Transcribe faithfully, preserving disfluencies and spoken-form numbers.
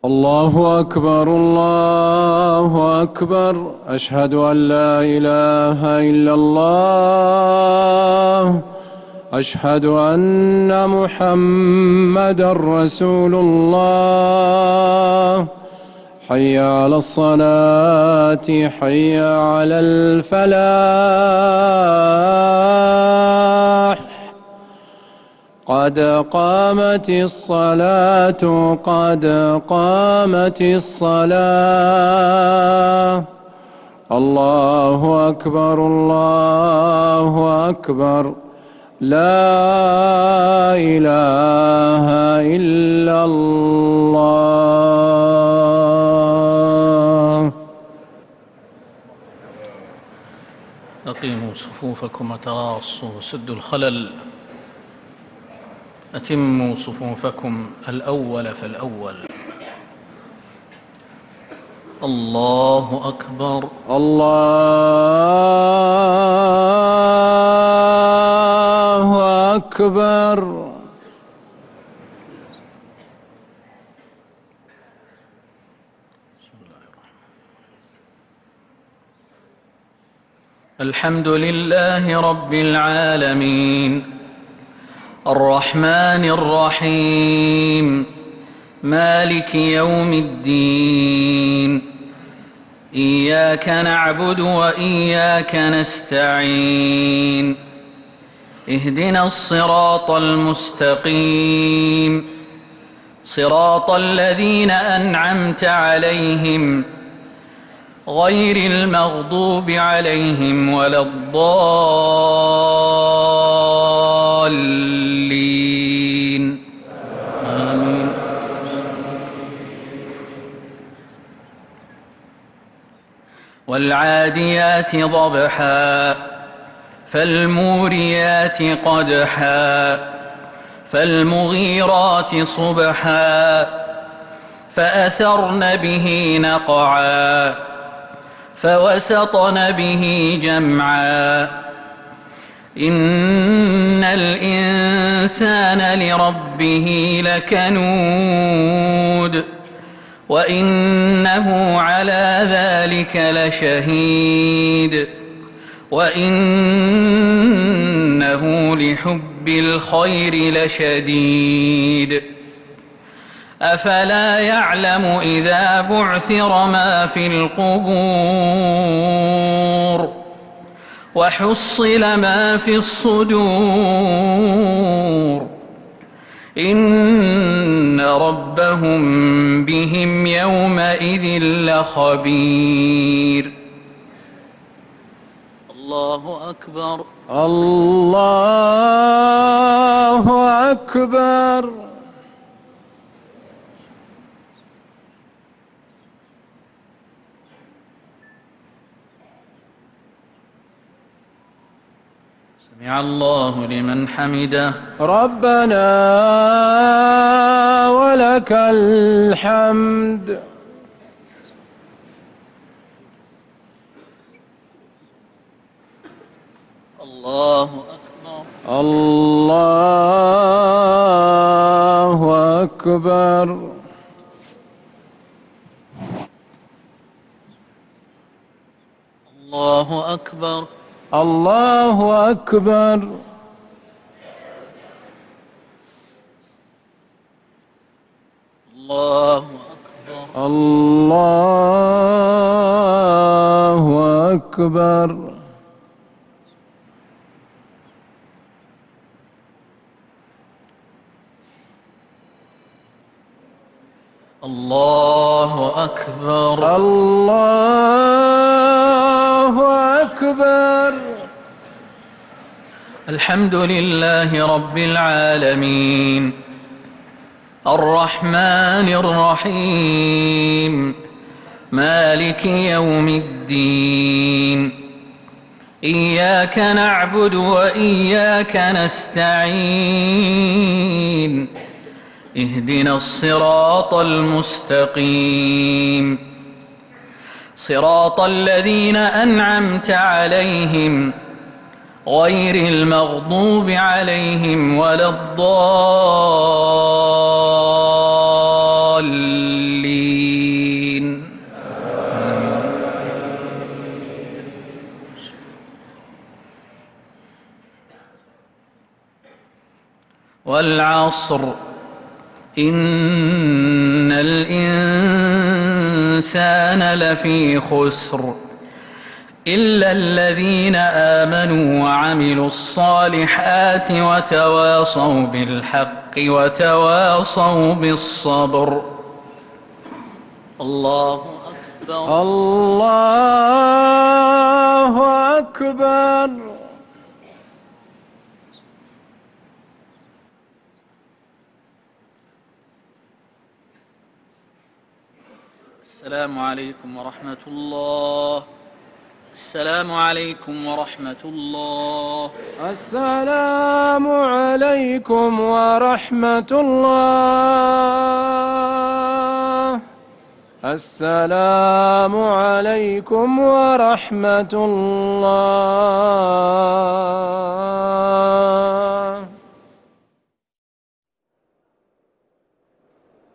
الله أكبر الله أكبر. أشهد أن لا إله إلا الله. أشهد أن محمدًا رسول الله. حي على الصلاة حي على الفلاح. قد قامت الصلاة قد قامت الصلاة. الله أكبر الله أكبر. لا إله إلا الله. أقيموا صفوفكم وتراصوا وسدوا الخلل. أتموا صفوفكم الأول فالأول. الله أكبر الله أكبر. الحمد لله رب العالمين الرحمن الرحيم مالك يوم الدين. إياك نعبد وإياك نستعين. اهدنا الصراط المستقيم صراط الذين أنعمت عليهم غير المغضوب عليهم ولا الضالين. آمين. والعاديات ضبحا فالموريات قدحا فالمغيرات صبحا فأثرن به نقعا فوسطن به جمعا. إن الإنسان لربه لكنود وإنه على ذلك لشهيد وإنه لحب الخير لشديد. أفلا يعلم إذا بعثر ما في القبور وحصل ما في الصدور إن ربهم بهم يومئذ لخبير. الله أكبر الله أكبر. سمع الله لمن حمده. ربنا ولك الحمد. الله أكبر الله أكبر. الله أكبر الله أكبر. الله أكبر الله أكبر. الله أكبر الله أكبر. الحمد لله رب العالمين الرحمن الرحيم مالك يوم الدين. إياك نعبد وإياك نستعين. اهدنا الصراط المستقيم صراط الذين أنعمت عليهم غير المغضوب عليهم ولا الضالين. والعصر إن الإنسان لفي خسر إلا الذين آمنوا وعملوا الصالحات وتواصوا بالحق وتواصوا بالصبر. الله أكبر. الله أكبر. السلام عليكم ورحمة الله. السلام عليكم ورحمة الله. السلام عليكم ورحمة الله. السلام عليكم ورحمة الله.